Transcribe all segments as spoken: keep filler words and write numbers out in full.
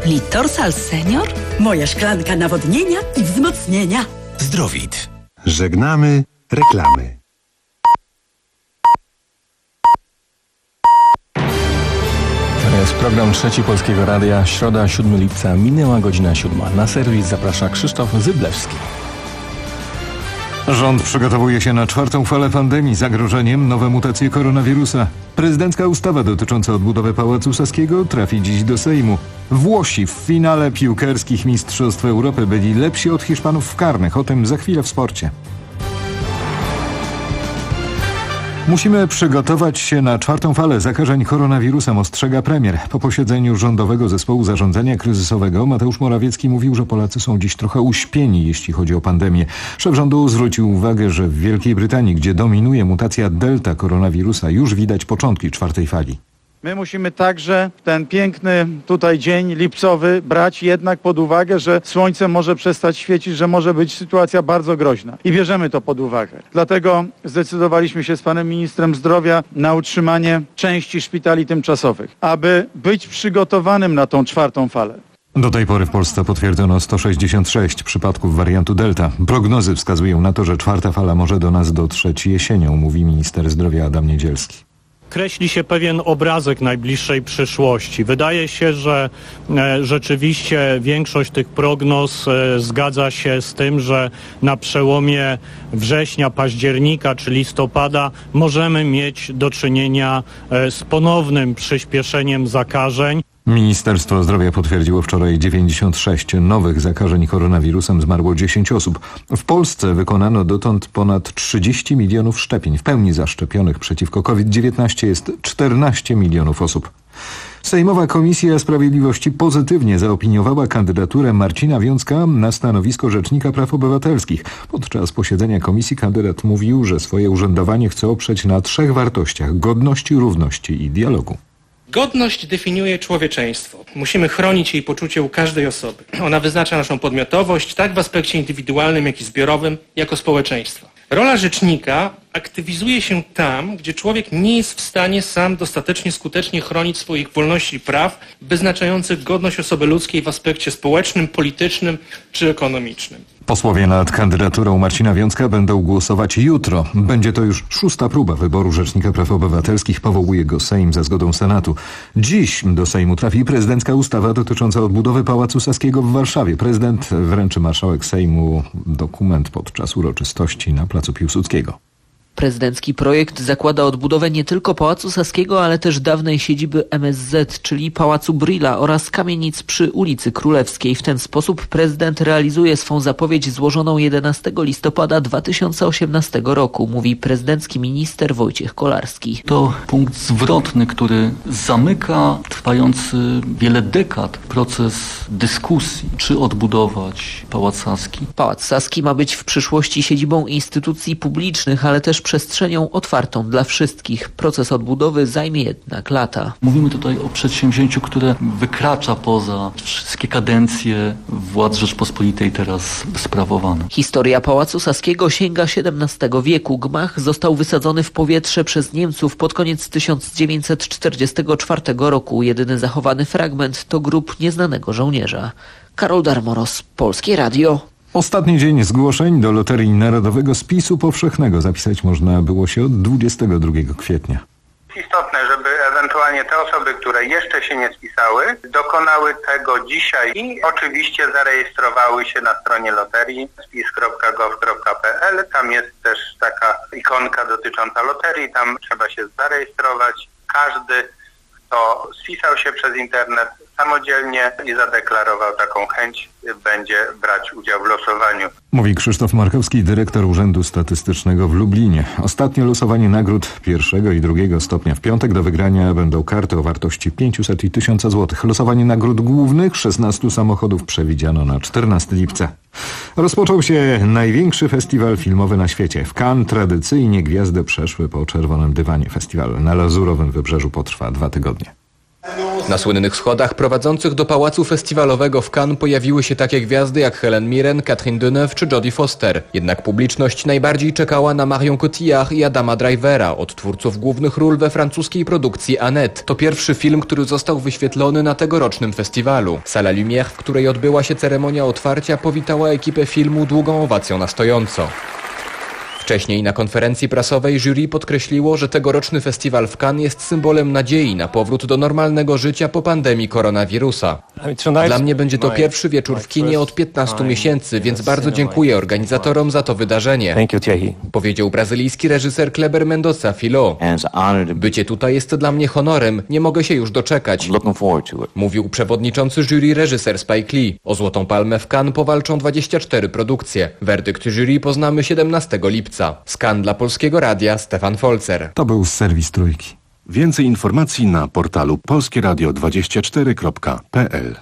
Litorsal Senior? Moja szklanka nawodnienia i wzmocnienia. Zdrowit. Żegnamy reklamy. To jest program Trzeci Polskiego Radia. Środa, siódmego lipca, minęła godzina siódma. Na serwis zaprasza Krzysztof Zyblewski. Rząd przygotowuje się na czwartą falę pandemii. Zagrożeniem nowe mutacje koronawirusa. Prezydencka ustawa dotycząca odbudowy Pałacu Saskiego trafi dziś do Sejmu. Włosi w finale piłkarskich Mistrzostw Europy byli lepsi od Hiszpanów w karnych. O tym za chwilę w sporcie. Musimy przygotować się na czwartą falę zakażeń koronawirusem, ostrzega premier. Po posiedzeniu Rządowego Zespołu Zarządzania Kryzysowego Mateusz Morawiecki mówił, że Polacy są dziś trochę uśpieni, jeśli chodzi o pandemię. Szef rządu zwrócił uwagę, że w Wielkiej Brytanii, gdzie dominuje mutacja delta koronawirusa, już widać początki czwartej fali. My musimy także ten piękny tutaj dzień lipcowy brać jednak pod uwagę, że słońce może przestać świecić, że może być sytuacja bardzo groźna. I bierzemy to pod uwagę. Dlatego zdecydowaliśmy się z panem ministrem zdrowia na utrzymanie części szpitali tymczasowych, aby być przygotowanym na tą czwartą falę. Do tej pory w Polsce potwierdzono sto sześćdziesiąt sześć przypadków wariantu delta. Prognozy wskazują na to, że czwarta fala może do nas dotrzeć jesienią, mówi minister zdrowia Adam Niedzielski. Kreśli się pewien obrazek najbliższej przyszłości. Wydaje się, że e, rzeczywiście większość tych prognoz e, zgadza się z tym, że na przełomie września, października czy listopada możemy mieć do czynienia e, z ponownym przyspieszeniem zakażeń. Ministerstwo Zdrowia potwierdziło wczoraj dziewięćdziesiąt sześć nowych zakażeń koronawirusem, zmarło dziesięć osób. W Polsce wykonano dotąd ponad trzydzieści milionów szczepień. W pełni zaszczepionych przeciwko COVID dziewiętnaście jest czternaście milionów osób. Sejmowa Komisja Sprawiedliwości pozytywnie zaopiniowała kandydaturę Marcina Wiącka na stanowisko Rzecznika Praw Obywatelskich. Podczas posiedzenia komisji kandydat mówił, że swoje urzędowanie chce oprzeć na trzech wartościach: godności, równości i dialogu. Godność definiuje człowieczeństwo. Musimy chronić jej poczucie u każdej osoby. Ona wyznacza naszą podmiotowość tak w aspekcie indywidualnym, jak i zbiorowym, jako społeczeństwa. Rola rzecznika aktywizuje się tam, gdzie człowiek nie jest w stanie sam dostatecznie skutecznie chronić swoich wolności i praw wyznaczających godność osoby ludzkiej w aspekcie społecznym, politycznym czy ekonomicznym. Posłowie nad kandydaturą Marcina Wiącka będą głosować jutro. Będzie to już szósta próba wyboru Rzecznika Praw Obywatelskich. Powołuje go Sejm za zgodą Senatu. Dziś do Sejmu trafi prezydencka ustawa dotycząca odbudowy Pałacu Saskiego w Warszawie. Prezydent wręczy marszałek Sejmu dokument podczas uroczystości na placu Piłsudskiego. Prezydencki projekt zakłada odbudowę nie tylko Pałacu Saskiego, ale też dawnej siedziby M S Z, czyli Pałacu Brühla oraz kamienic przy ulicy Królewskiej. W ten sposób prezydent realizuje swą zapowiedź złożoną jedenastego listopada dwa tysiące osiemnastego roku, mówi prezydencki minister Wojciech Kolarski. To punkt zwrotny, który zamyka trwający wiele dekad proces dyskusji, czy odbudować Pałac Saski. Pałac Saski ma być w przyszłości siedzibą instytucji publicznych, ale też przestrzenią otwartą dla wszystkich. Proces odbudowy zajmie jednak lata. Mówimy tutaj o przedsięwzięciu, które wykracza poza wszystkie kadencje władz Rzeczpospolitej teraz sprawowane. Historia Pałacu Saskiego sięga siedemnastego wieku. Gmach został wysadzony w powietrze przez Niemców pod koniec tysiąc dziewięćset czterdziestego czwartego roku. Jedyny zachowany fragment to grób nieznanego żołnierza. Karol Darmoros, Polskie Radio. Ostatni dzień zgłoszeń do Loterii Narodowego Spisu Powszechnego zapisać można było się od dwudziestego drugiego kwietnia. Istotne, żeby ewentualnie te osoby, które jeszcze się nie spisały, dokonały tego dzisiaj i oczywiście zarejestrowały się na stronie loterii spis kropka gov kropka p l. Tam jest też taka ikonka dotycząca loterii, tam trzeba się zarejestrować. Każdy, kto spisał się przez internet samodzielnie i zadeklarował taką chęć, będzie brać udział w losowaniu. Mówi Krzysztof Markowski, dyrektor Urzędu Statystycznego w Lublinie. Ostatnie losowanie nagród pierwszego i drugiego stopnia w piątek. Do wygrania będą karty o wartości pięćset i tysiąc złotych. Losowanie nagród głównych szesnastu samochodów przewidziano na czternastego lipca. Rozpoczął się największy festiwal filmowy na świecie. W Cannes tradycyjnie gwiazdy przeszły po czerwonym dywanie. Festiwal na Lazurowym Wybrzeżu potrwa dwa tygodnie. Na słynnych schodach prowadzących do pałacu festiwalowego w Cannes pojawiły się takie gwiazdy jak Helen Mirren, Catherine Deneuve czy Jodie Foster. Jednak publiczność najbardziej czekała na Marion Cotillard i Adama Drivera, od twórców głównych ról we francuskiej produkcji Annette. To pierwszy film, który został wyświetlony na tegorocznym festiwalu. Sala Lumière, w której odbyła się ceremonia otwarcia, powitała ekipę filmu długą owacją na stojąco. Wcześniej na konferencji prasowej jury podkreśliło, że tegoroczny festiwal w Cannes jest symbolem nadziei na powrót do normalnego życia po pandemii koronawirusa. Dla mnie będzie to pierwszy wieczór w kinie od piętnastu miesięcy, więc bardzo dziękuję organizatorom za to wydarzenie, powiedział brazylijski reżyser Kleber Mendonça Filho. Bycie tutaj jest dla mnie honorem, nie mogę się już doczekać, mówił przewodniczący jury reżyser Spike Lee. O Złotą Palmę w Cannes powalczą dwadzieścia cztery produkcje. Werdykt jury poznamy siedemnastego lipca. Z Cannes dla Polskiego Radia Stefan Folzer. To był serwis Trójki. Więcej informacji na portalu polskie radio dwadzieścia cztery kropka p l.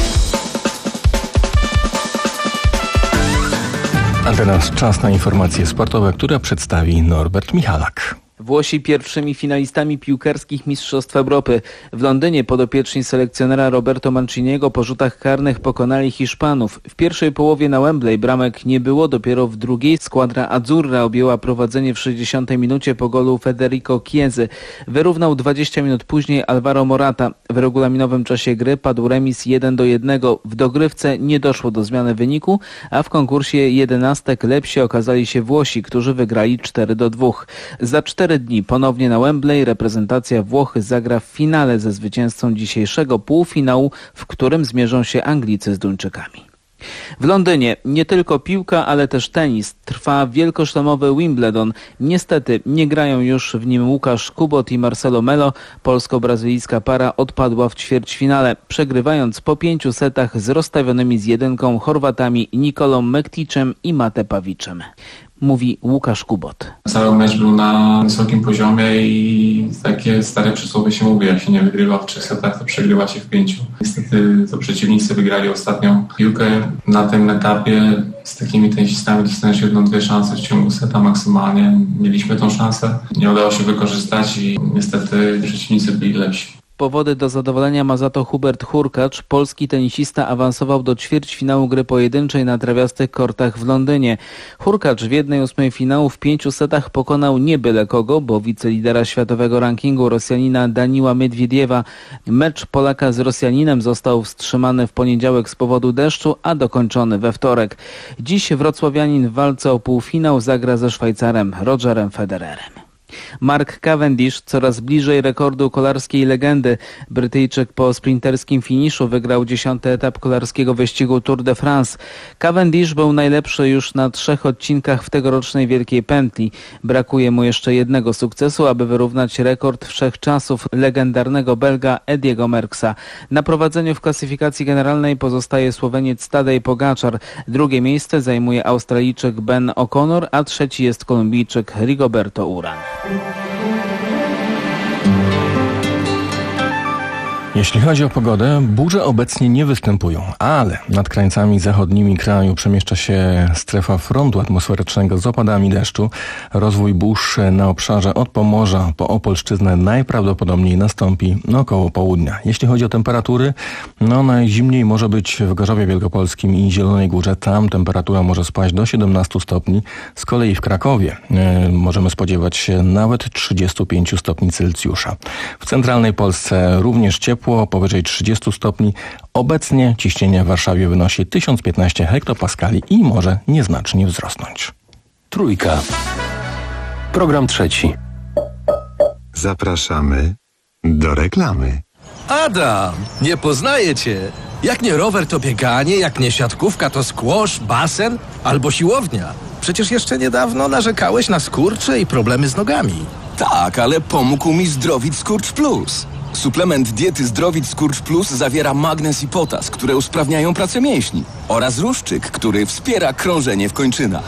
A teraz czas na informacje sportowe, które przedstawi Norbert Michalak. Włosi pierwszymi finalistami piłkarskich Mistrzostw Europy. W Londynie podopieczni selekcjonera Roberto Manciniego po rzutach karnych pokonali Hiszpanów. W pierwszej połowie na Wembley bramek nie było, dopiero w drugiej składra Azzurra objęła prowadzenie w sześćdziesiątej minucie po golu Federico Chiesy. Wyrównał dwadzieścia minut później Alvaro Morata. W regulaminowym czasie gry padł remis jeden do jednego. W dogrywce nie doszło do zmiany wyniku, a w konkursie jedenastek lepsi okazali się Włosi, którzy wygrali cztery do dwóch. Za cztery dni ponownie na Wembley reprezentacja Włochy zagra w finale ze zwycięzcą dzisiejszego półfinału, w którym zmierzą się Anglicy z Duńczykami. W Londynie nie tylko piłka, ale też tenis. Trwa wielkoszlemowy Wimbledon. Niestety nie grają już w nim Łukasz Kubot i Marcelo Melo. Polsko-brazylijska para odpadła w ćwierćfinale, przegrywając po pięciu setach z rozstawionymi z jedynką Chorwatami Nikolą Mekticzem i Mate Pawiczem. Mówi Łukasz Kubot. Cały mecz był na wysokim poziomie i takie stare przysłowie się mówi, jak się nie wygrywa w trzech setach, to przegrywa się w pięciu. Niestety to przeciwnicy wygrali ostatnią piłkę. Na tym etapie z takimi tenisistami dostaniesz jedną, dwie szanse w ciągu seta maksymalnie. Mieliśmy tą szansę, nie udało się wykorzystać i niestety przeciwnicy byli lepsi. Powody do zadowolenia ma za to Hubert Hurkacz. Polski tenisista awansował do ćwierćfinału gry pojedynczej na trawiastych kortach w Londynie. Hurkacz w jednej ósmej finału w pięciu setach pokonał nie byle kogo, bo wicelidera światowego rankingu Rosjanina Daniła Miedwiediewa. Mecz Polaka z Rosjaninem został wstrzymany w poniedziałek z powodu deszczu, a dokończony we wtorek. Dziś wrocławianin w walce o półfinał zagra ze Szwajcarem Rogerem Federerem. Mark Cavendish coraz bliżej rekordu kolarskiej legendy. Brytyjczyk po sprinterskim finiszu wygrał dziesiąty etap kolarskiego wyścigu Tour de France. Cavendish był najlepszy już na trzech odcinkach w tegorocznej Wielkiej Pętli. Brakuje mu jeszcze jednego sukcesu, aby wyrównać rekord wszechczasów legendarnego Belga Ediego Merckxa. Na prowadzeniu w klasyfikacji generalnej pozostaje Słoweniec Tadej Pogačar. Drugie miejsce zajmuje Australijczyk Ben O'Connor, a trzeci jest Kolumbijczyk Rigoberto Urán. Jeśli chodzi o pogodę, burze obecnie nie występują, ale nad krańcami zachodnimi kraju przemieszcza się strefa frontu atmosferycznego z opadami deszczu. Rozwój burz na obszarze od Pomorza po Opolszczyznę najprawdopodobniej nastąpi no około południa. Jeśli chodzi o temperatury, no najzimniej może być w Gorzowie Wielkopolskim i Zielonej Górze. Tam temperatura może spaść do siedemnastu stopni. Z kolei w Krakowie e, możemy spodziewać się nawet trzydziestu pięciu stopni Celsjusza. W centralnej Polsce również ciepło, powyżej trzydziestu stopni. Obecnie ciśnienie w Warszawie wynosi tysiąc piętnaście hektopaskali i może nieznacznie wzrosnąć. Trójka. Program trzeci. Zapraszamy do reklamy. Adam, nie poznaję cię. Jak nie rower, to bieganie, jak nie siatkówka, to squash, basen albo siłownia. Przecież jeszcze niedawno narzekałeś na skurcze i problemy z nogami. Tak, ale pomógł mi Zdrowit Skurcz Plus. Suplement diety Zdrowit Skurcz Plus zawiera magnez i potas, które usprawniają pracę mięśni, oraz ruszczyk, który wspiera krążenie w kończynach.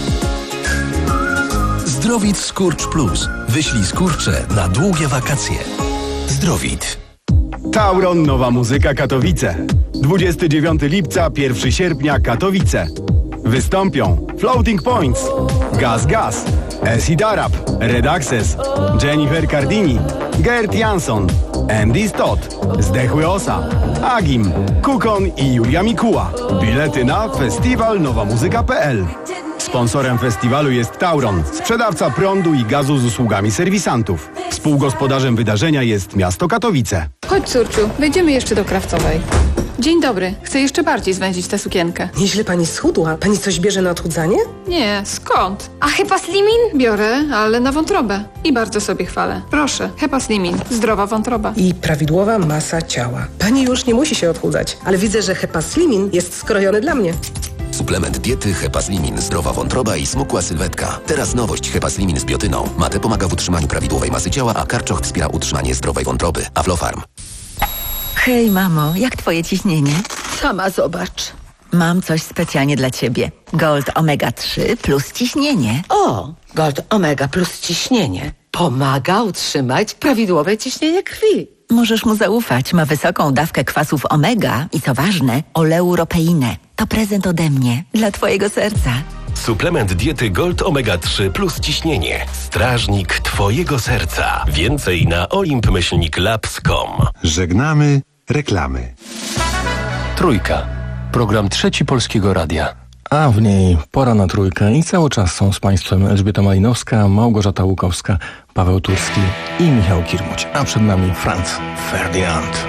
Zdrowit Skurcz Plus. Wyślij skurcze na długie wakacje. Zdrowit. Tauron Nowa Muzyka Katowice. dwudziestego dziewiątego lipca, pierwszego sierpnia Katowice. Wystąpią Floating Points, Gaz Gaz, Acid Arab, Red Access, Jennifer Cardini, Gert Jansson, Andy Stott, Zdechły Osa, Agim, Kukon i Julia Mikuła. Bilety na festiwal nowa muzyka kropka p l. Sponsorem festiwalu jest Tauron, sprzedawca prądu i gazu z usługami serwisantów. Współgospodarzem wydarzenia jest miasto Katowice. Chodź, córciu, wejdziemy jeszcze do Krawcowej. Dzień dobry, chcę jeszcze bardziej zwęzić tę sukienkę. Nieźle pani schudła. Pani coś bierze na odchudzanie? Nie, skąd? A Hepa Slimin? Biorę, ale na wątrobę. I bardzo sobie chwalę. Proszę, Hepa Slimin, zdrowa wątroba. I prawidłowa masa ciała. Pani już nie musi się odchudzać, ale widzę, że Hepa Slimin jest skrojony dla mnie. Suplement diety Hepa Slimin, zdrowa wątroba i smukła sylwetka. Teraz nowość Hepa Slimin z biotyną. Mate pomaga w utrzymaniu prawidłowej masy ciała, a karczoch wspiera utrzymanie zdrowej wątroby. Aflofarm. Hej, mamo, jak twoje ciśnienie? Sama zobacz. Mam coś specjalnie dla ciebie. Gold omega trzy plus ciśnienie. O, Gold Omega plus ciśnienie. Pomaga utrzymać prawidłowe ciśnienie krwi. Możesz mu zaufać. Ma wysoką dawkę kwasów omega i co ważne, oleuropeinę. To prezent ode mnie dla twojego serca. Suplement diety Gold omega trzy plus ciśnienie. Strażnik twojego serca. Więcej na olimp myślnik labs kropka com. Żegnamy reklamy. Trójka. Program Trzeci Polskiego Radia. A w niej pora na trójkę i cały czas są z Państwem Elżbieta Malinowska, Małgorzata Łukowska, Paweł Turski i Michał Kirmuć. A przed nami Franz Ferdinand.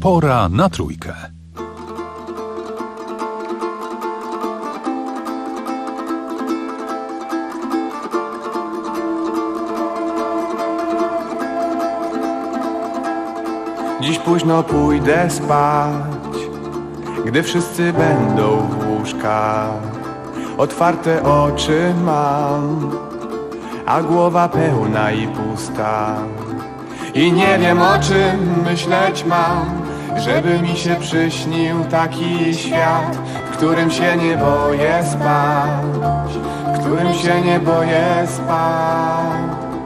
Pora na trójkę. Dziś późno pójdę spać, gdy wszyscy będą w łóżkach. Otwarte oczy mam, a głowa pełna i pusta. I nie wiem, o czym myśleć mam, żeby mi się przyśnił taki świat, w którym się nie boję spać, w którym się nie boję spać.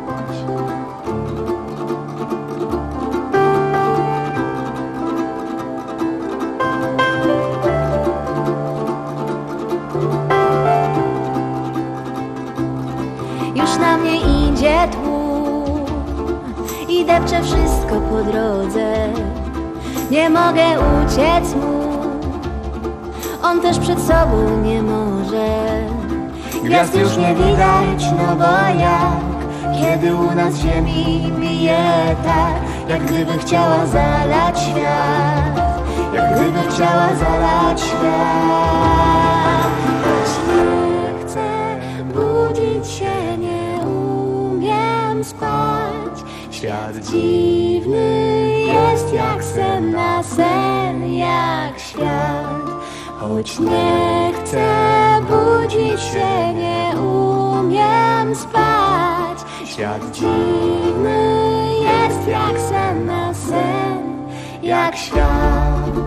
Już na mnie idzie tłum i depcze wszystko po drodze. Nie mogę uciec mu, on też przed sobą nie może. Gwiazd już nie widać, no bo jak, kiedy u nas ziemi bije tak, jak gdyby chciała zalać świat, jak gdyby chciała zalać świat. Choć nie chcę budzić się, nie umiem spać. Świat dziwny jest jak sen na sen, jak świat. Choć nie chcę budzić się, nie umiem spać. Świat dziwny jest jak sen na sen, jak świat.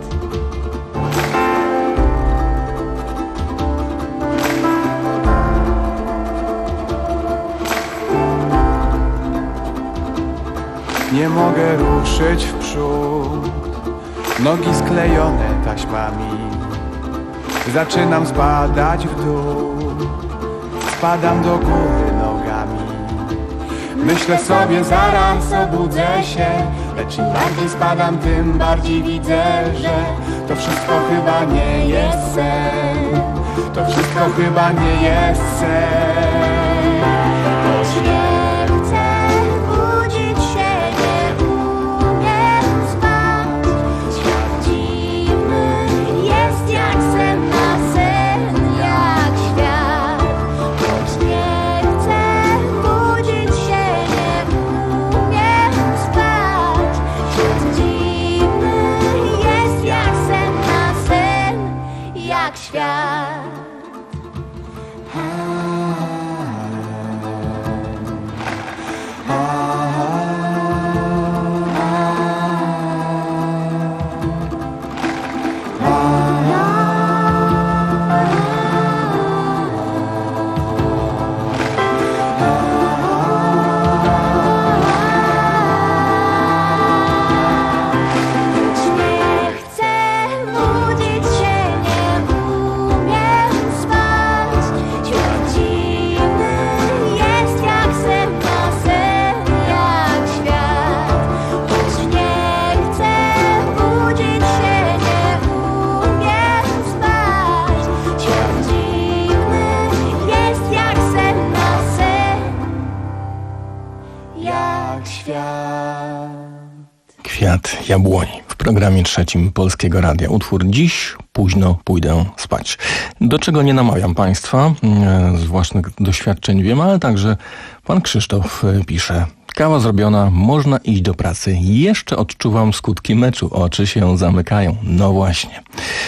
Nie mogę ruszyć w przód, nogi sklejone taśmami. Zaczynam spadać w dół, spadam do góry nogami. Myślę sobie, zaraz obudzę się, lecz im bardziej spadam, tym bardziej widzę, że to wszystko chyba nie jest sen. To wszystko chyba nie jest sen. Choć nie chcę budzić się, nie umiem spać. Świat dziwny jest jak sen na sen, jak świat. Choć nie chcę budzić się, nie umiem spać. Świat dziwny jest jak sen na sen, jak świat. Kwiat jabłoni w programie trzecim Polskiego Radia. Utwór Dziś późno pójdę spać. Do czego nie namawiam Państwa, z własnych doświadczeń wiem, ale także pan Krzysztof pisze: kawa zrobiona, można iść do pracy. Jeszcze odczuwam skutki meczu, oczy się zamykają. No właśnie.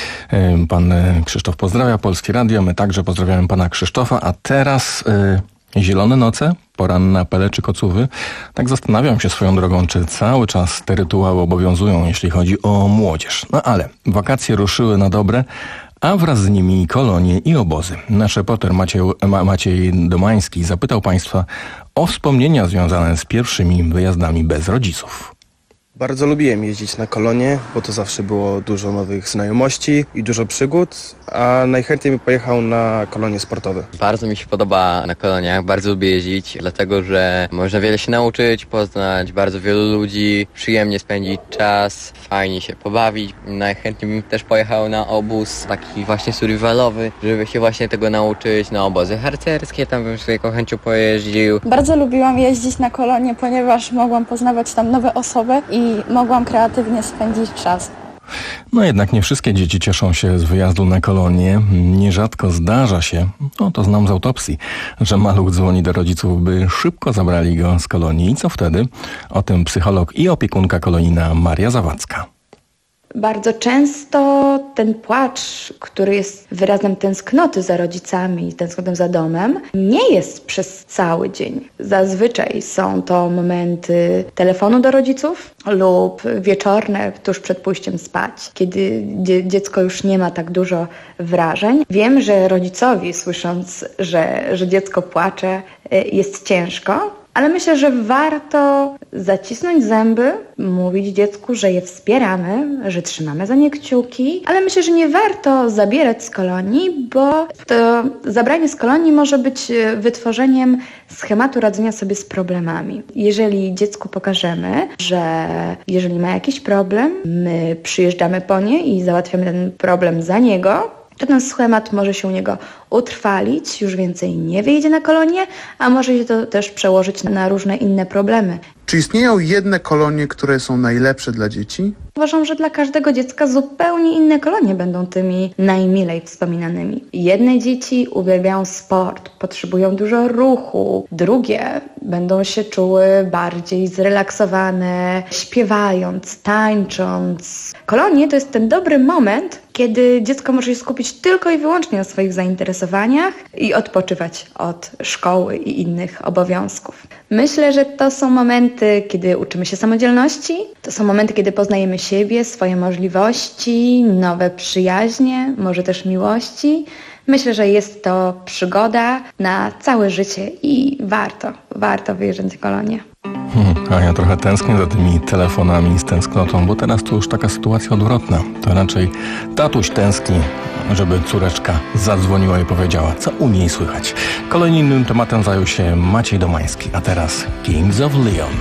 Pan Krzysztof pozdrawia Polskie Radio, my także pozdrawiamy pana Krzysztofa, a teraz... Zielone noce, poranne apele czy kocówy. Tak zastanawiam się swoją drogą, czy cały czas te rytuały obowiązują, jeśli chodzi o młodzież. No ale wakacje ruszyły na dobre, a wraz z nimi kolonie i obozy. Nasz reporter Maciej, Maciej Domański zapytał Państwa o wspomnienia związane z pierwszymi wyjazdami bez rodziców. Bardzo lubiłem jeździć na kolonie, bo to zawsze było dużo nowych znajomości i dużo przygód, a najchętniej bym pojechał na kolonie sportowe. Bardzo mi się podoba na koloniach, bardzo lubię jeździć, dlatego że można wiele się nauczyć, poznać bardzo wielu ludzi, przyjemnie spędzić czas, fajnie się pobawić. Najchętniej bym też pojechał na obóz taki właśnie survivalowy, żeby się właśnie tego nauczyć, na obozy harcerskie, tam bym sobie chęcią pojeździł. Bardzo lubiłam jeździć na kolonie, ponieważ mogłam poznawać tam nowe osoby i i mogłam kreatywnie spędzić czas. No jednak nie wszystkie dzieci cieszą się z wyjazdu na kolonię. Nierzadko zdarza się, no to znam z autopsji, że maluch dzwoni do rodziców, by szybko zabrali go z kolonii. I co wtedy? O tym psycholog i opiekunka kolonijna Maria Zawadzka. Bardzo często ten płacz, który jest wyrazem tęsknoty za rodzicami, tęsknoty za domem, nie jest przez cały dzień. Zazwyczaj są to momenty telefonu do rodziców lub wieczorne, tuż przed pójściem spać, kiedy dzie- dziecko już nie ma tak dużo wrażeń. Wiem, że rodzicowi, słysząc, że, że dziecko płacze, jest ciężko. Ale myślę, że warto zacisnąć zęby, mówić dziecku, że je wspieramy, że trzymamy za nie kciuki, ale myślę, że nie warto zabierać z kolonii, bo to zabranie z kolonii może być wytworzeniem schematu radzenia sobie z problemami. Jeżeli dziecku pokażemy, że jeżeli ma jakiś problem, my przyjeżdżamy po nie i załatwiamy ten problem za niego, to ten schemat może się u niego utrwalić, już więcej nie wyjdzie na kolonię, a może się to też przełożyć na różne inne problemy. Czy istnieją jedne kolonie, które są najlepsze dla dzieci? Uważam, że dla każdego dziecka zupełnie inne kolonie będą tymi najmilej wspominanymi. Jedne dzieci uwielbiają sport, potrzebują dużo ruchu. Drugie będą się czuły bardziej zrelaksowane, śpiewając, tańcząc. Kolonie to jest ten dobry moment, kiedy dziecko może się skupić tylko i wyłącznie na swoich zainteresowaniach i odpoczywać od szkoły i innych obowiązków. Myślę, że to są momenty, kiedy uczymy się samodzielności, to są momenty, kiedy poznajemy siebie, swoje możliwości, nowe przyjaźnie, może też miłości. Myślę, że jest to przygoda na całe życie i warto, warto wyjeżdżać na kolonię. Hmm, a ja trochę tęsknię za tymi telefonami z tęsknotą, bo teraz to już taka sytuacja odwrotna. To raczej tatuś tęskni, żeby córeczka zadzwoniła i powiedziała, co u niej słychać. Kolejnym tematem zajął się Maciej Domański, a teraz Kings of Leon.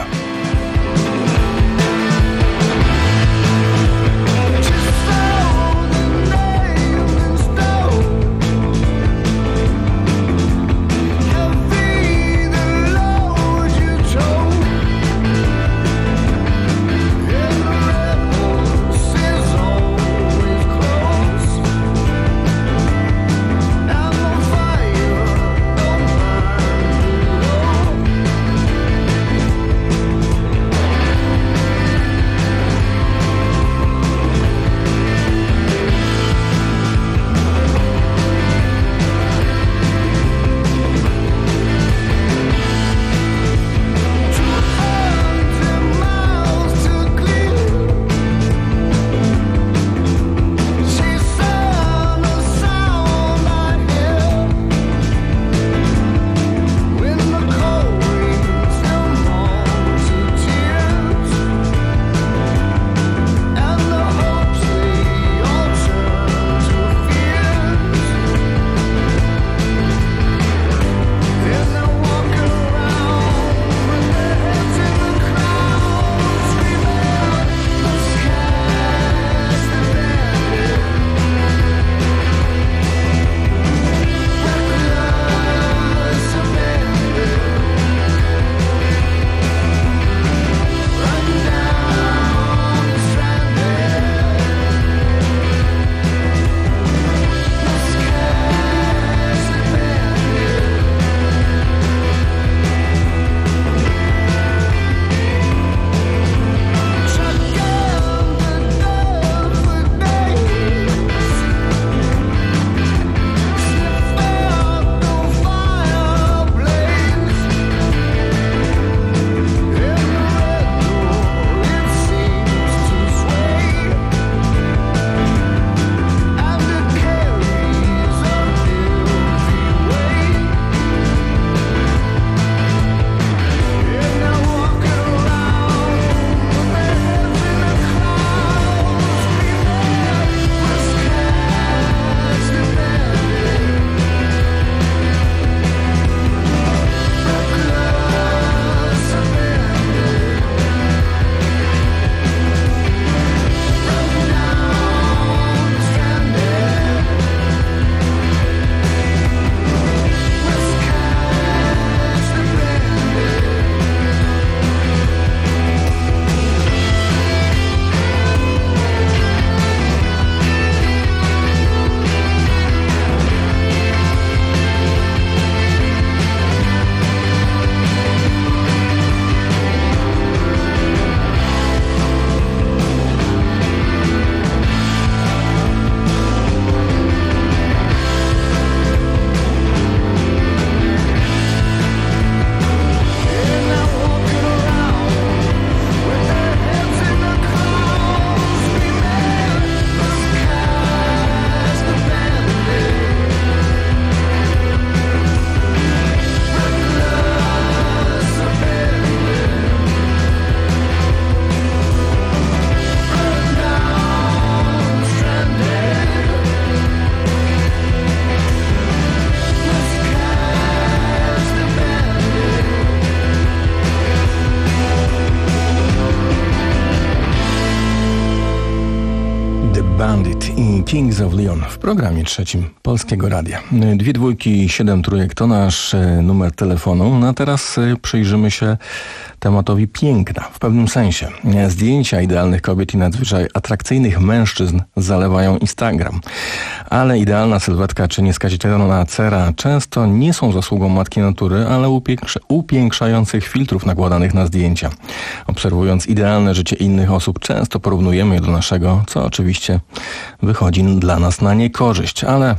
Leon, Kings of Leon w programie trzecim Polskiego Radia. Dwie dwójki, siedem trójek to nasz numer telefonu. No a teraz przyjrzymy się tematowi piękna. W pewnym sensie zdjęcia idealnych kobiet i nadzwyczaj atrakcyjnych mężczyzn zalewają Instagram. Ale idealna sylwetka czy nieskazitelna cera często nie są zasługą matki natury, ale upiększa- upiększających filtrów nakładanych na zdjęcia. Obserwując idealne życie innych osób, często porównujemy je do naszego, co oczywiście wychodzi dla nas na niekorzyść, ale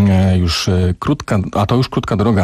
już krótka, a to już krótka droga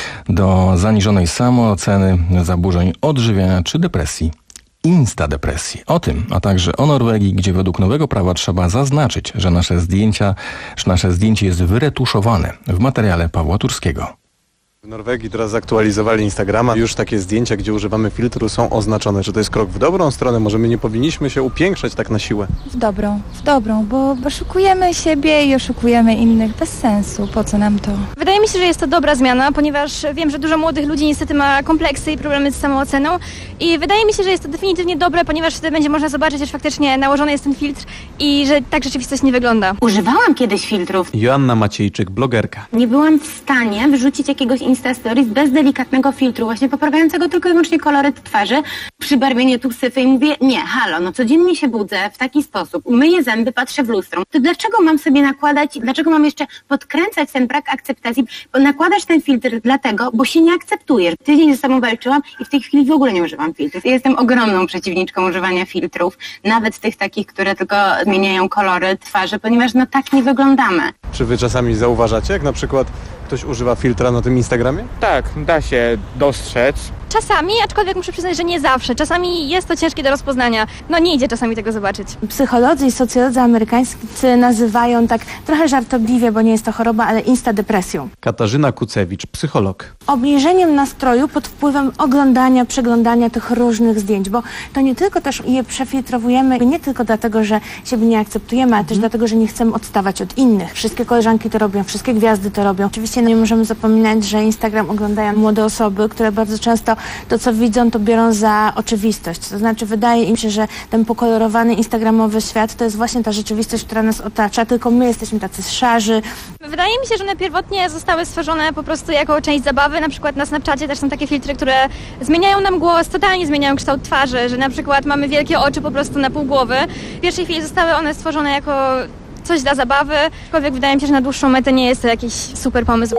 do zaniżonej samooceny, zaburzeń odżywiania czy depresji, instadepresji. O tym, a także o Norwegii, gdzie według nowego prawa trzeba zaznaczyć, że nasze zdjęcia, że nasze zdjęcie jest wyretuszowane, w materiale Pawła Turskiego. W Norwegii teraz zaktualizowali Instagrama. Już takie zdjęcia, gdzie używamy filtru, są oznaczone. Czy to jest krok w dobrą stronę? Może my nie powinniśmy się upiększać tak na siłę? W dobrą, w dobrą, bo oszukujemy siebie i oszukujemy innych. Bez sensu. Po co nam to? Wydaje mi się, że jest to dobra zmiana, ponieważ wiem, że dużo młodych ludzi niestety ma kompleksy i problemy z samooceną i wydaje mi się, że jest to definitywnie dobre, ponieważ wtedy będzie można zobaczyć, że faktycznie nałożony jest ten filtr i że tak rzeczywistość nie wygląda. Używałam kiedyś filtrów. Joanna Maciejczyk, blogerka. Nie byłam w stanie wrzucić jakiegoś Insta Stories bez delikatnego filtru, właśnie poprawiającego tylko i wyłącznie koloryt twarzy, przybarwienie tu syfy i mówię, nie, halo, no codziennie się budzę w taki sposób, myję zęby, patrzę w lustro, to dlaczego mam sobie nakładać, dlaczego mam jeszcze podkręcać ten brak akceptacji, bo nakładasz ten filtr dlatego, bo się nie akceptujesz. Tydzień ze sobą walczyłam i w tej chwili w ogóle nie używam filtrów. Ja jestem ogromną przeciwniczką używania filtrów, nawet tych takich, które tylko zmieniają kolory twarzy, ponieważ no tak nie wyglądamy. Czy wy czasami zauważacie, jak na przykład ktoś używa filtra na tym Instagramie? Tak, da się dostrzec. Czasami, aczkolwiek muszę przyznać, że nie zawsze. Czasami jest to ciężkie do rozpoznania. No nie idzie czasami tego zobaczyć. Psycholodzy i socjolodzy amerykańscy nazywają tak trochę żartobliwie, bo nie jest to choroba, ale instadepresją. Katarzyna Kucewicz, psycholog. Obniżeniem nastroju pod wpływem oglądania, przeglądania tych różnych zdjęć, bo to nie tylko też je przefiltrowujemy, nie tylko dlatego, że siebie nie akceptujemy, ale też dlatego, że nie chcemy odstawać od innych. Wszystkie koleżanki to robią, wszystkie gwiazdy to robią. Oczywiście nie możemy zapominać, że Instagram oglądają młode osoby, które bardzo często to, co widzą, to biorą za oczywistość. To znaczy, wydaje im się, że ten pokolorowany instagramowy świat to jest właśnie ta rzeczywistość, która nas otacza, tylko my jesteśmy tacy szarzy. Wydaje mi się, że one pierwotnie zostały stworzone po prostu jako część zabawy. Na przykład na Snapchacie też są takie filtry, które zmieniają nam głos, totalnie zmieniają kształt twarzy, że na przykład mamy wielkie oczy po prostu na pół głowy. W pierwszej chwili zostały one stworzone jako coś dla zabawy, aczkolwiek wydaje mi się, że na dłuższą metę nie jest to jakiś super pomysł.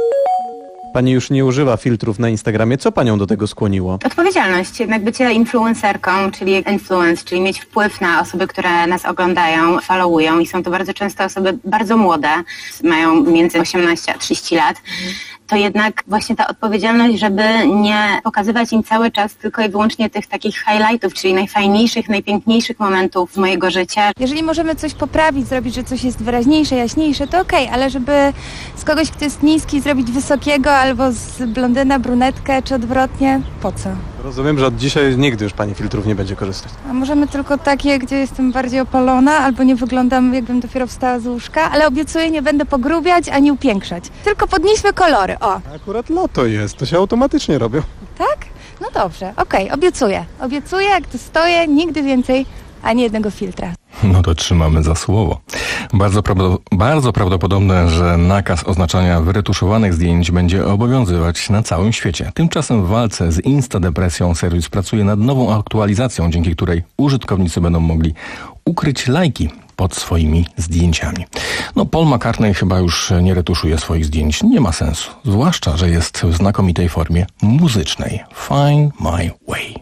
Pani już nie używa filtrów na Instagramie. Co panią do tego skłoniło? Odpowiedzialność, jednak bycie influencerką, czyli influence, czyli mieć wpływ na osoby, które nas oglądają, followują i są to bardzo często osoby bardzo młode, mają między osiemnaście a trzydzieści lat. To jednak właśnie ta odpowiedzialność, żeby nie pokazywać im cały czas tylko i wyłącznie tych takich highlightów, czyli najfajniejszych, najpiękniejszych momentów z mojego życia. Jeżeli możemy coś poprawić, zrobić, że coś jest wyraźniejsze, jaśniejsze, to okej, okay, ale żeby z kogoś, kto jest niski, zrobić wysokiego albo z blondyna brunetkę, czy odwrotnie, po co? Rozumiem, że od dzisiaj nigdy już pani filtrów nie będzie korzystać. A możemy tylko takie, gdzie jestem bardziej opalona, albo nie wyglądam, jakbym dopiero wstała z łóżka, ale obiecuję, nie będę pogrubiać ani upiększać. Tylko podnieśmy kolory, o. Akurat lato jest, to się automatycznie robią. Tak? No dobrze, okej, okay, obiecuję. Obiecuję, jak tu stoję, nigdy więcej ani jednego filtra. No to trzymamy za słowo. Bardzo, prawdo, bardzo prawdopodobne, że nakaz oznaczania wyretuszowanych zdjęć będzie obowiązywać na całym świecie. Tymczasem w walce z instadepresją serwis pracuje nad nową aktualizacją, dzięki której użytkownicy będą mogli ukryć lajki pod swoimi zdjęciami. No, Paul McCartney chyba już nie retuszuje swoich zdjęć. Nie ma sensu. Zwłaszcza, że jest w znakomitej formie muzycznej. Find My Way.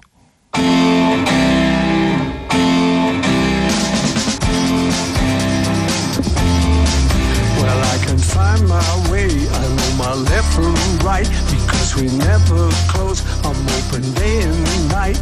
Well, I can find my way. I know my left from right. Because we never close. I'm open day and night.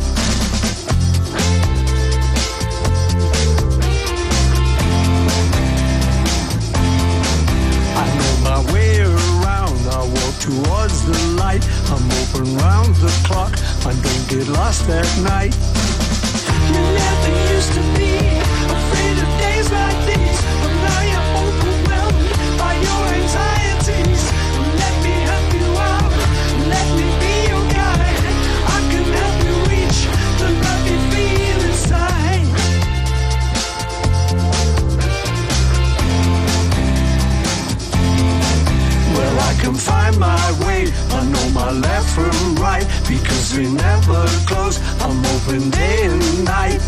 I know my way around, I walk towards the light. I'm open round the clock, I don't get lost at night. You never used to be afraid of days like these, but now you're overwhelmed by your anxieties. Let me help you out, let me be your guide. I can help you reach the love you feel inside. open day and night.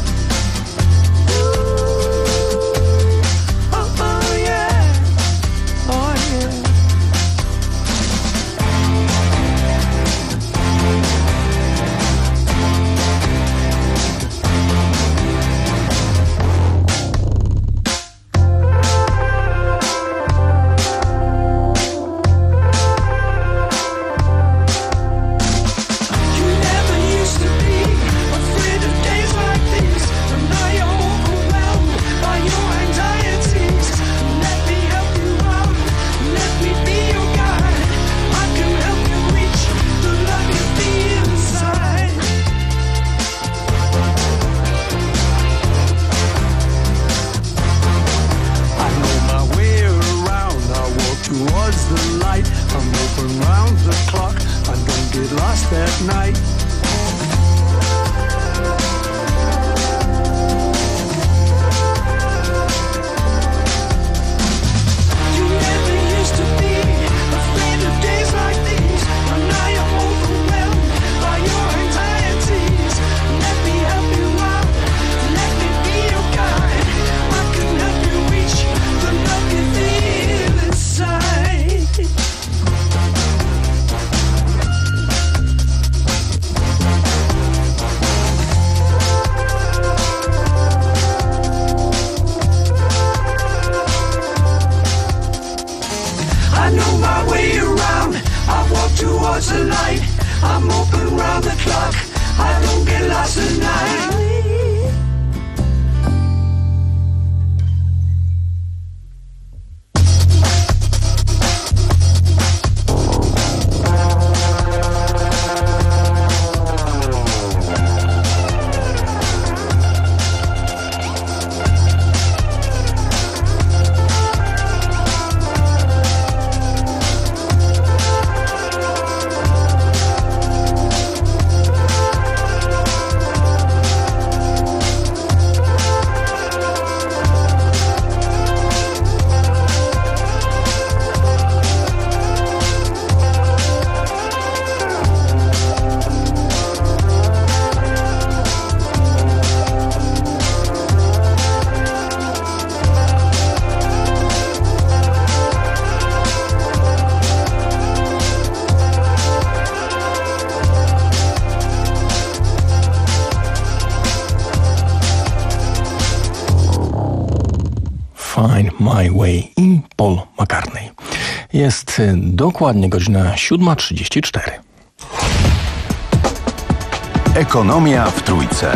Find My Way i Paul McCartney. Jest dokładnie godzina siódma trzydzieści cztery. Ekonomia w Trójce.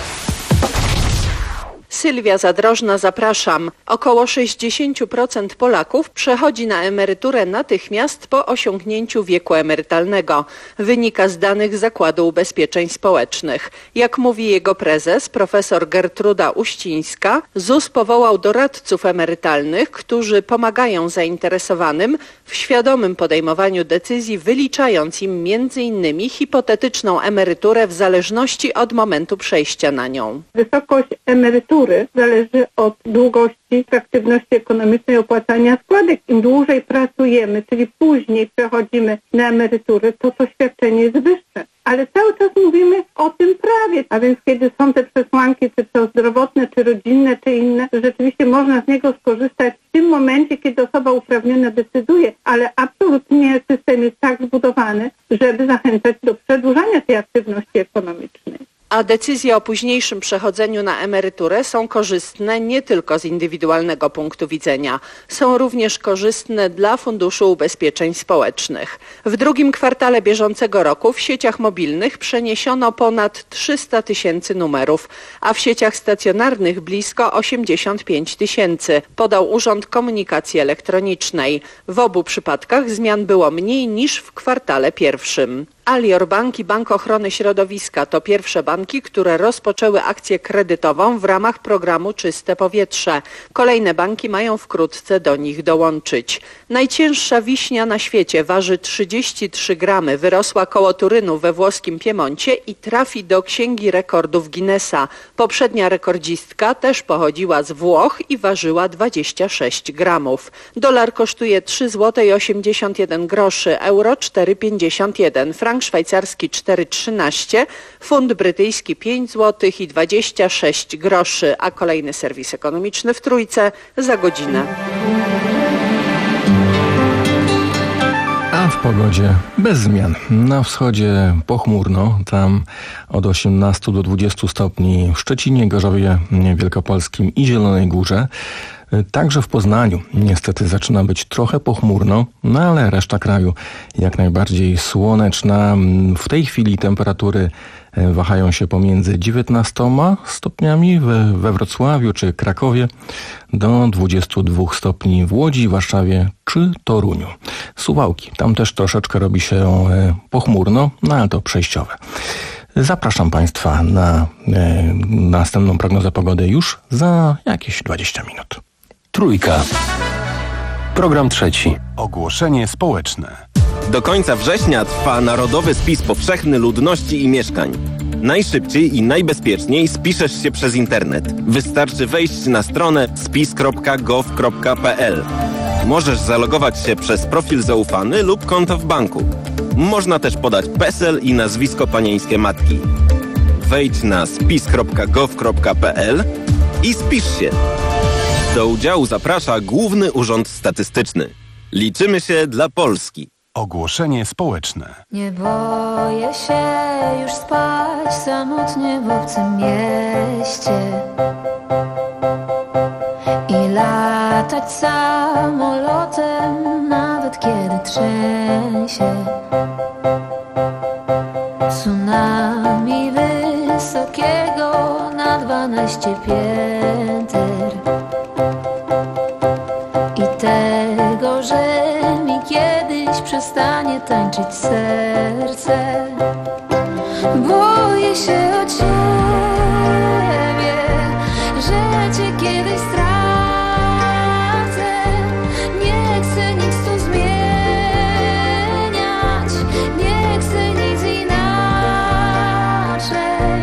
Sylwia Zadrożna, zapraszam. Około sześćdziesiąt procent Polaków przechodzi na emeryturę natychmiast po osiągnięciu wieku emerytalnego. Wynika z danych Zakładu Ubezpieczeń Społecznych. Jak mówi jego prezes, profesor Gertruda Uścińska, Z U S powołał doradców emerytalnych, którzy pomagają zainteresowanym w świadomym podejmowaniu decyzji, wyliczając im między innymi hipotetyczną emeryturę w zależności od momentu przejścia na nią. Wysokość emerytury zależy od długości aktywności ekonomicznej opłacania składek. Im dłużej pracujemy, czyli później przechodzimy na emeryturę, to to świadczenie jest wyższe. Ale cały czas mówimy o tym prawie, a więc kiedy są te przesłanki, czy to zdrowotne, czy rodzinne, czy inne, rzeczywiście można z niego skorzystać w tym momencie, kiedy osoba uprawniona decyduje, ale absolutnie system jest tak zbudowany, żeby zachęcać do przedłużania tej aktywności ekonomicznej. A decyzje o późniejszym przechodzeniu na emeryturę są korzystne nie tylko z indywidualnego punktu widzenia. Są również korzystne dla Funduszu Ubezpieczeń Społecznych. W drugim kwartale bieżącego roku w sieciach mobilnych przeniesiono ponad trzysta tysięcy numerów, a w sieciach stacjonarnych blisko osiemdziesiąt pięć tysięcy, podał Urząd Komunikacji Elektronicznej. W obu przypadkach zmian było mniej niż w kwartale pierwszym. Alior Bank i Bank Ochrony Środowiska to pierwsze banki, które rozpoczęły akcję kredytową w ramach programu Czyste Powietrze. Kolejne banki mają wkrótce do nich dołączyć. Najcięższa wiśnia na świecie waży trzydzieści trzy gramy, wyrosła koło Turynu we włoskim Piemoncie i trafi do Księgi Rekordów Guinnessa. Poprzednia rekordzistka też pochodziła z Włoch i ważyła dwadzieścia sześć gramów. Dolar kosztuje trzy złote osiemdziesiąt jeden groszy, euro cztery pięćdziesiąt jeden, frank frank szwajcarski cztery trzynaście, funt brytyjski pięć złotych i dwadzieścia sześć groszy, a kolejny serwis ekonomiczny w Trójce za godzinę. A w pogodzie bez zmian. Na wschodzie pochmurno, tam od osiemnastu do dwudziestu stopni w Szczecinie, Gorzowie Wielkopolskim i Zielonej Górze. Także w Poznaniu niestety zaczyna być trochę pochmurno, no ale reszta kraju jak najbardziej słoneczna. W tej chwili temperatury wahają się pomiędzy dziewiętnastoma stopniami we, we Wrocławiu czy Krakowie do dwudziestu dwóch stopni w Łodzi, Warszawie czy Toruniu. Suwałki, tam też troszeczkę robi się pochmurno, no ale to przejściowe. Zapraszam Państwa na e, następną prognozę pogody już za jakieś dwadzieścia minut. Trójka. Program trzeci. Ogłoszenie społeczne. Do końca września trwa Narodowy Spis Powszechny Ludności i Mieszkań. Najszybciej i najbezpieczniej spiszesz się przez internet. Wystarczy wejść na stronę spis kropka gov kropka pe el. Możesz zalogować się przez profil zaufany lub konto w banku. Można też podać PESEL i nazwisko panieńskie matki. Wejdź na spis kropka gov kropka pe el i spisz się. Do udziału zaprasza Główny Urząd Statystyczny. Liczymy się dla Polski. Ogłoszenie społeczne. Nie boję się już spać samotnie w obcym mieście i latać samolotem, nawet kiedy trzęsie. Tsunami wysokiego na dwanaście pięter i tego, że mi kiedyś przestanie tańczyć serce. Boję się o ciebie, że cię kiedyś stracę. Nie chcę nic tu zmieniać, nie chcę nic inaczej.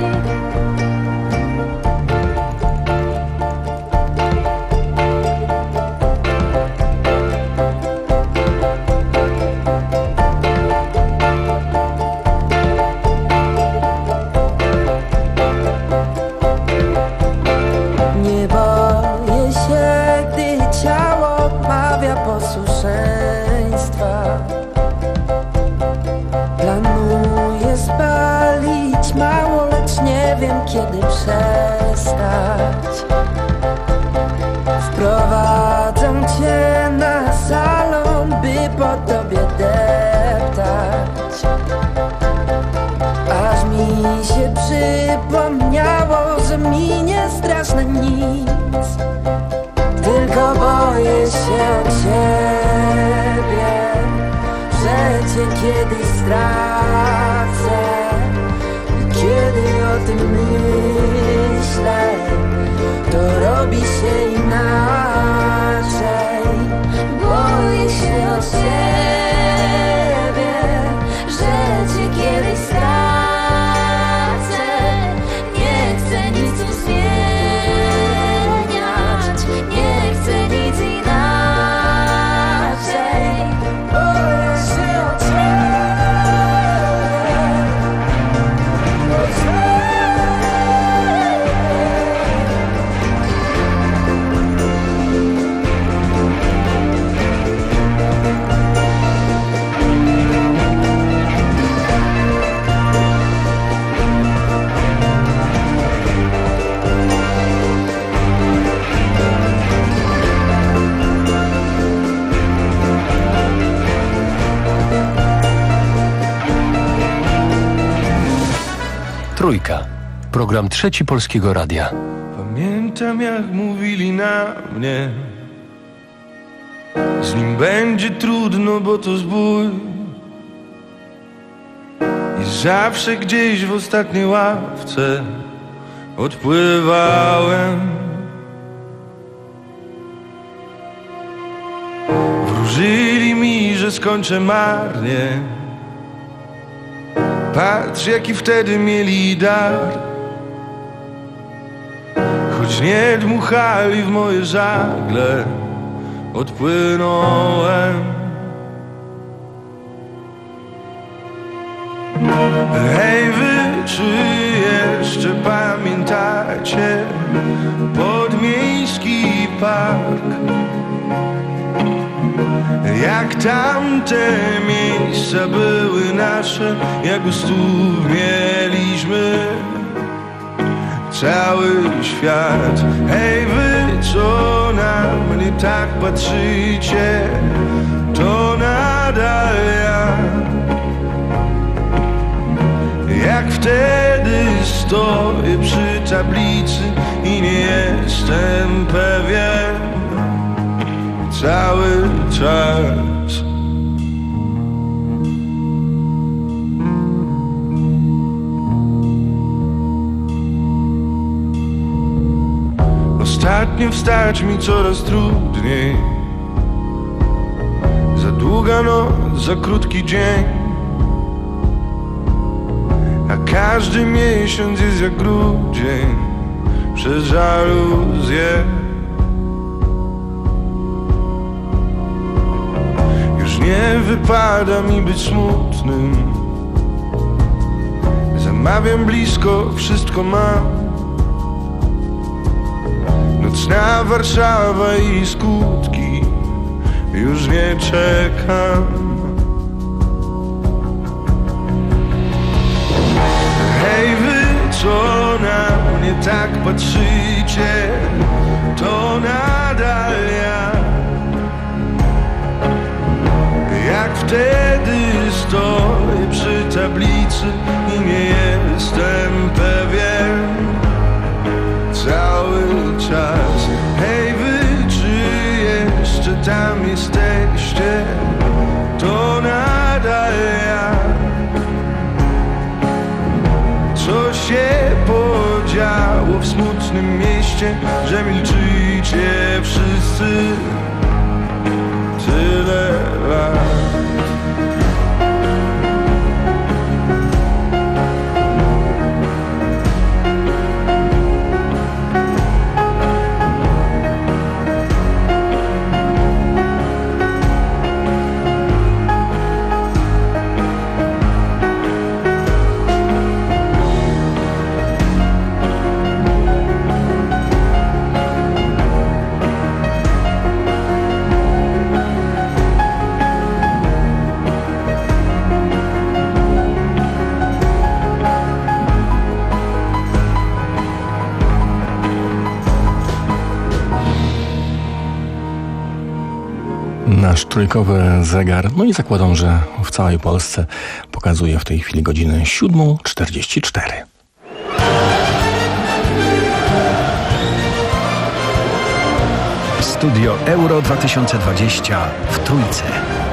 Kiedy przestać? Wprowadzam cię na salon, by po tobie deptać. Aż mi się przypomniało, że minie straszne nic. Tylko boję się o ciebie, że cię kiedyś stracę. Kiedy o tym myślę, to robi się inaczej. Boję się o ciebie, że cię kiedyś stracę. Nie chcę nic tu zmieniać, nie chcę nic inaczej. Boję się o ciebie. Trójka. Program trzeci Polskiego Radia. Pamiętam, jak mówili na mnie, z nim będzie trudno, bo to zbój. I zawsze gdzieś w ostatniej ławce odpływałem. Wróżyli mi, że skończę marnie. Patrz, jaki wtedy mieli dar. Choć nie dmuchali w moje żagle, odpłynąłem. Hej wy, czy jeszcze pamiętacie podmiejski park? Jak tamte miejsca były nasze, jak u stóp mieliśmy cały świat. Hej wy, co na mnie tak patrzycie, to nadal ja. Jak wtedy stoję przy tablicy i nie jestem pewien cały czas. Ostatnio wstać mi coraz trudniej. Za długa noc, za krótki dzień, a każdy miesiąc jest jak grudzień przez żaluzję. Już nie wypada mi być smutnym. Zamawiam blisko, wszystko mam. Nocna Warszawa i skutki, już nie czekam. Hej wy, co na mnie tak patrzycie, to nadal ja. Jak wtedy stoję przy tablicy i nie jestem pewien cały czas. Hej wy, czy jeszcze tam jesteście, to nadal ja. Co się podziało w smutnym mieście, że milczycie wszyscy tyle lat? Nasz trójkowy zegar, no i zakładam, że w całej Polsce pokazuje w tej chwili godzinę siódmą czterdzieści cztery. Studio Euro dwa tysiące dwadzieścia w Trójce.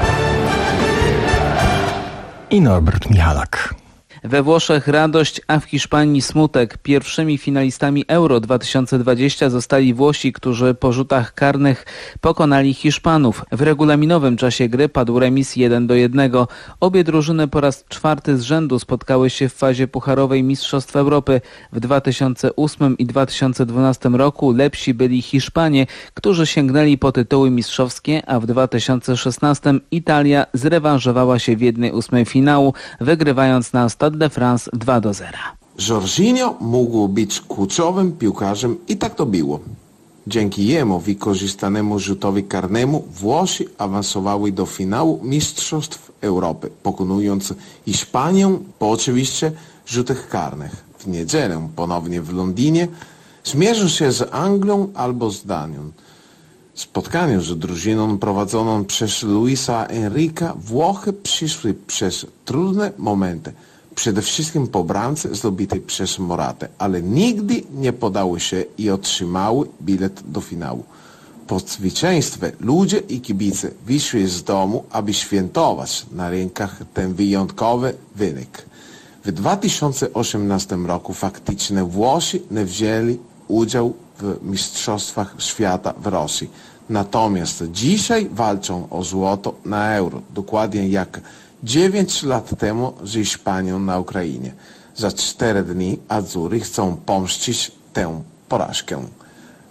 I Norbert Michalak. We Włoszech radość, a w Hiszpanii smutek. Pierwszymi finalistami Euro dwa tysiące dwadzieścia zostali Włosi, którzy po rzutach karnych pokonali Hiszpanów. W regulaminowym czasie gry padł remis jeden do jednego. Obie drużyny po raz czwarty z rzędu spotkały się w fazie pucharowej Mistrzostw Europy. W dwa tysiące ósmym i dwa tysiące dwunastym roku lepsi byli Hiszpanie, którzy sięgnęli po tytuły mistrzowskie, a w dwa tysiące szesnastym Italia zrewanżowała się w jednej ósmej finału, wygrywając na Stade de France dwa do zera. Jorginho mógł być kluczowym piłkarzem i tak to było. Dzięki jemu wykorzystanemu rzutowi karnemu Włosy awansowały do finału Mistrzostw Europy, pokonując Hiszpanię po oczywiście rzutach karnych. W niedzielę ponownie w Londynie zmierzą się z Anglią albo z Danią. W spotkaniu z drużyną prowadzoną przez Luisa Enrique'a Włochy przyszły przez trudne momenty. Przede wszystkim po bramce zdobytej przez Moratę, ale nigdy nie podały się i otrzymały bilet do finału. Po zwycięstwie ludzie i kibice wyszli z domu, aby świętować na rękach ten wyjątkowy wynik. W dwa tysiące osiemnastym roku faktycznie Włosi nie wzięli udziału w Mistrzostwach Świata w Rosji. Natomiast dzisiaj walczą o złoto na Euro, dokładnie jak dziewięć lat temu z Hiszpanią na Ukrainie. Za cztery dni Azury chcą pomścić tę porażkę.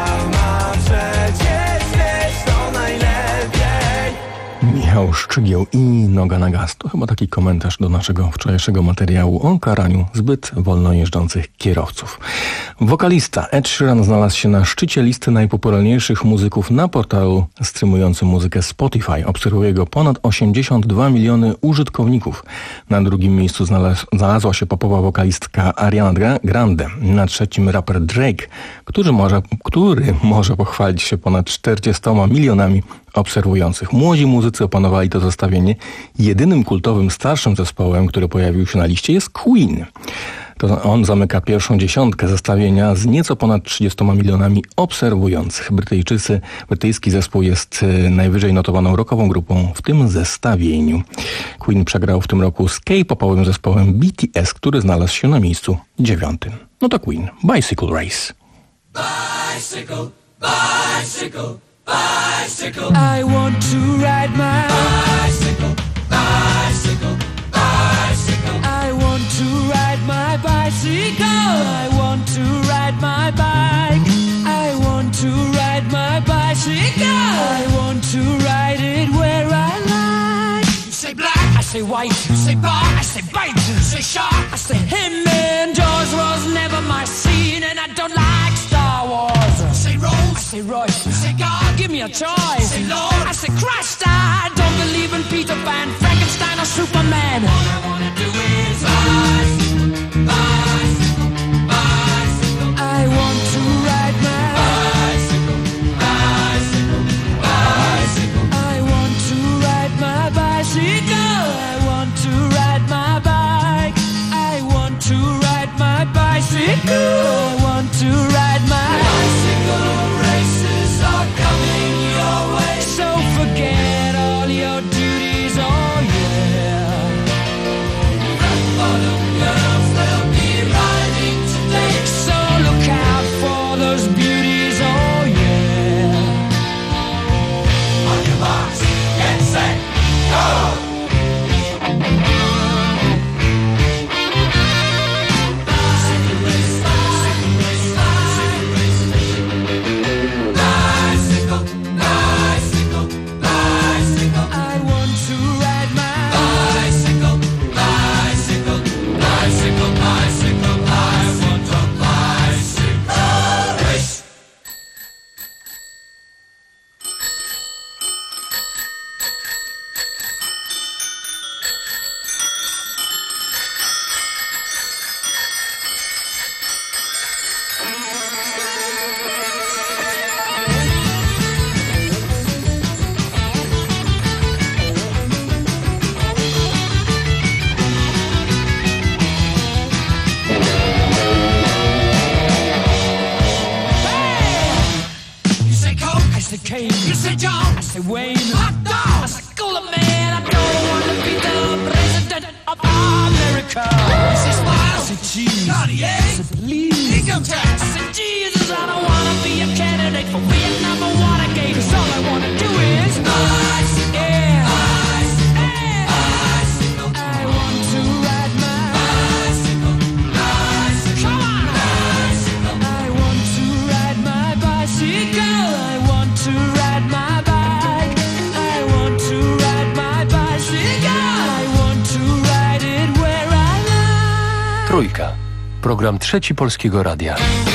Michał Szczygieł i Noga na gaz. To chyba taki komentarz do naszego wczorajszego materiału o karaniu zbyt wolno jeżdżących kierowców. Wokalista Ed Sheeran znalazł się na szczycie listy najpopularniejszych muzyków na portalu streamującym muzykę Spotify. Obserwuje go ponad osiemdziesiąt dwa miliony użytkowników. Na drugim miejscu znalaz- znalazła się popowa wokalistka Ariana Grande. Na trzecim raper Drake, który może, który może pochwalić się ponad czterdziestoma milionami obserwujących. Młodzi muzycy opanowali to zestawienie. Jedynym kultowym starszym zespołem, który pojawił się na liście, jest Queen. To on zamyka pierwszą dziesiątkę zestawienia z nieco ponad trzydziestoma milionami obserwujących. Brytyjczycy, brytyjski zespół jest najwyżej notowaną rockową grupą w tym zestawieniu. Queen przegrał w tym roku z K-popowym zespołem B T S, który znalazł się na miejscu dziewiątym. No to Queen, Bicycle Race. Bicycle, bicycle, bicycle. I want to ride my bicycle, bicycle, bicycle. I want to ride my bicycle. I want to ride my bike. I want to ride my bicycle. I want to ride it where I like. You say black, I say white. You say bar, I say bite. You say shark, I say him. And Jaws was never my scene, and I don't like Star Wars. You say Rose, I say Royce. You say God, give me a choice. You say Lord, I say Christ. I don't believe in Peter Pan, Frankenstein or Superman. All I wanna do is bicycle, bicycle, bicycle. I want to ride my bicycle, bicycle, bicycle. I want to ride my bicycle. I want to ride my bike. I want to ride my bicycle. I want to ride my bicycle. Races are coming your way, so forget all your duties. Oh yeah. Rock bottom girls, they'll be riding today, so look out for those beauties. Oh yeah. On your marks, get set, go. You say John, I say Wayne, hot dog, I say cooler man. I don't want to be the president of America. I say smile, I say cheese, Cartier, I say please, income tax, I say Jesus. I don't want to be a candidate for Vietnam or Watergate, 'cause all I want to do is bicycle, yeah, bicycle, yeah, bicycle. I want to ride my bicycle, bicycle, come on, bicycle. I want to ride my bicycle. I want to ride my bike. I want to ride my bicycle. I want to ride it where I like. Trójka. Program Trzeci Polskiego Radia.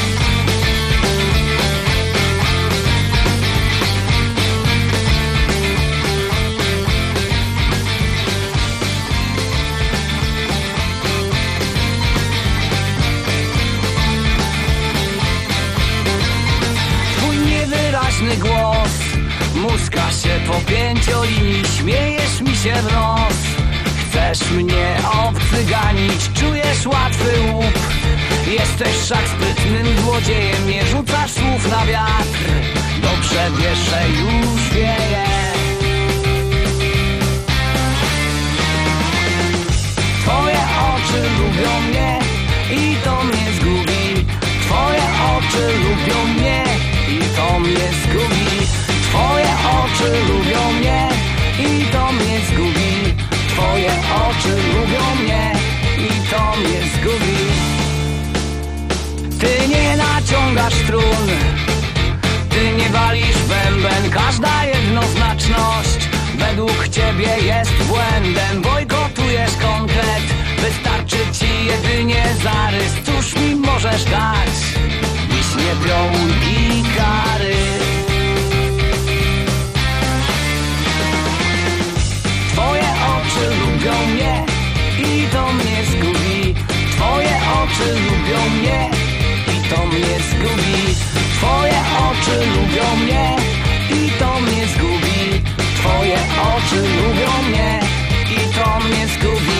Głos muska się po pięciolinii, śmiejesz mi się w nos. Chcesz mnie obcyganić, czujesz łatwy łup. Jesteś wszak sprytnym złodziejem, nie rzucasz słów na wiatr. Dobrze wiesz, że już wieje. Twoje oczy lubią mnie i to mnie zgubi. Twoje oczy lubią mnie i to mnie zgubi. Twoje oczy lubią mnie i to mnie zgubi. Twoje oczy lubią mnie i to mnie zgubi. Ty nie naciągasz strun, ty nie walisz bęben. Każda jednoznaczność według według ciebie jest błędem. Bojkotujesz konkret, wystarczy ci jedynie zarys. Cóż mi możesz dać, wiśnie, piołun i kary? Twoje oczy lubią mnie i to mnie zgubi. Twoje oczy lubią mnie i to mnie zgubi. Twoje oczy lubią mnie i to mnie zgubi. Twoje oczy lubią mnie i to mnie zgubi.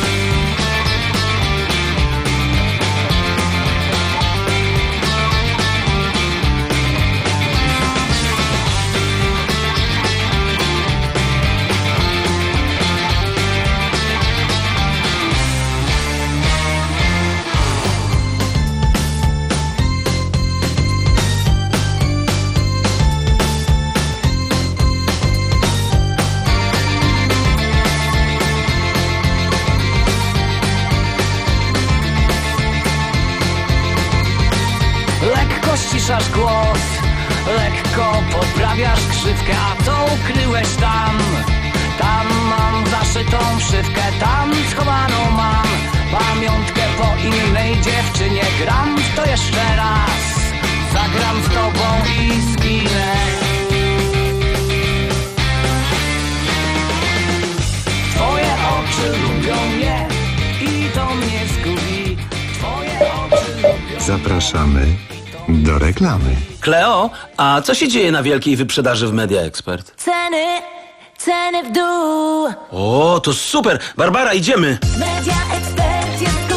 Ściszasz głos, lekko poprawiasz krzywkę, a to ukryłeś tam. Tam mam zaszytą wszywkę, tam schowaną mam pamiątkę po innej dziewczynie. Gram w to jeszcze raz, zagram z tobą i zginę. Twoje oczy lubią mnie i to mnie zgubi. Twoje oczy lubią. Zapraszamy do reklamy. Kleo, a co się dzieje na wielkiej wyprzedaży w Media Expert? Ceny, ceny w dół. O, to super! Barbara, idziemy! Media Expert jest tu.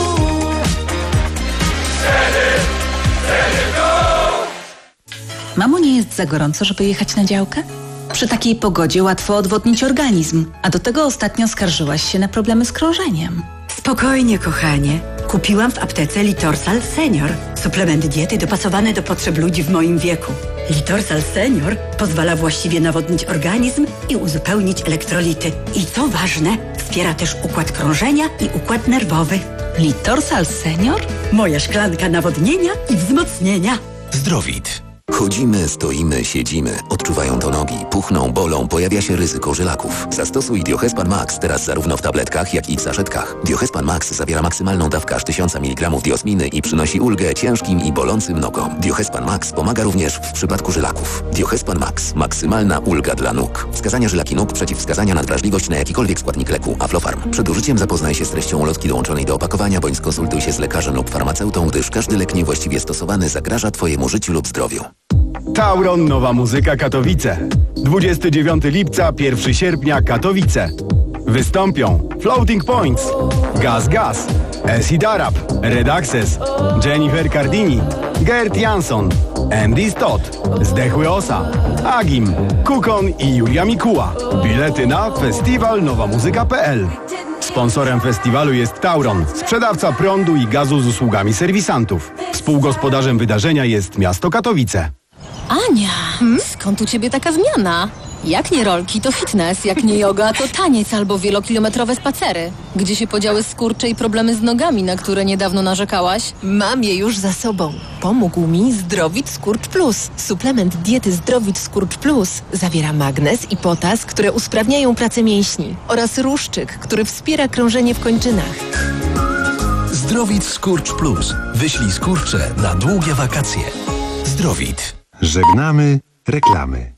Ceny, ceny w dół. Mamo, nie jest za gorąco, żeby jechać na działkę? Przy takiej pogodzie łatwo odwodnić organizm, a do tego ostatnio skarżyłaś się na problemy z krążeniem. Spokojnie, kochanie. Kupiłam w aptece Litorsal Senior. Suplement diety dopasowany do potrzeb ludzi w moim wieku. Litorsal Senior pozwala właściwie nawodnić organizm i uzupełnić elektrolity. I co ważne, wspiera też układ krążenia i układ nerwowy. Litorsal Senior? Moja szklanka nawodnienia i wzmocnienia. Zdrowit. Chodzimy, stoimy, siedzimy. Odczuwają to nogi, puchną, bolą, pojawia się ryzyko żylaków. Zastosuj Diohespan Max teraz zarówno w tabletkach, jak i w saszetkach. Diohespan Max zawiera maksymalną dawkę aż tysiąc miligramów diosminy i przynosi ulgę ciężkim i bolącym nogom. Diohespan Max pomaga również w przypadku żylaków. Diohespan Max. Maksymalna ulga dla nóg. Wskazania żylaki nóg, przeciwwskazania na wrażliwość na jakikolwiek składnik leku. Aflofarm. Przed użyciem zapoznaj się z treścią ulotki dołączonej do opakowania, bądź skonsultuj się z lekarzem lub farmaceutą, gdyż każdy lek niewłaściwie stosowany zagraża Twojemu życiu lub zdrowiu. Tauron Nowa Muzyka Katowice. dwudziestego dziewiątego lipca, pierwszego sierpnia Katowice. Wystąpią Floating Points, Gaz Gaz, Acid Arab, Red Access, Jennifer Cardini, Gert Jansson, Andy Stott, Zdechły Osa, Agim, Kukon i Julia Mikuła. Bilety na festiwal nowa muzyka kropka p l. Sponsorem festiwalu jest Tauron, sprzedawca prądu i gazu z usługami serwisantów. Współgospodarzem wydarzenia jest miasto Katowice. Ania, hmm? Skąd u ciebie taka zmiana? Jak nie rolki, to fitness, jak nie yoga, to taniec albo wielokilometrowe spacery. Gdzie się podziały skurcze i problemy z nogami, na które niedawno narzekałaś? Mam je już za sobą. Pomógł mi Zdrowit Skurcz Plus. Suplement diety Zdrowit Skurcz Plus zawiera magnez i potas, które usprawniają pracę mięśni, oraz ruszczyk, który wspiera krążenie w kończynach. Zdrowit Skurcz Plus. Wyślij skurcze na długie wakacje. Zdrowit. Żegnamy reklamy.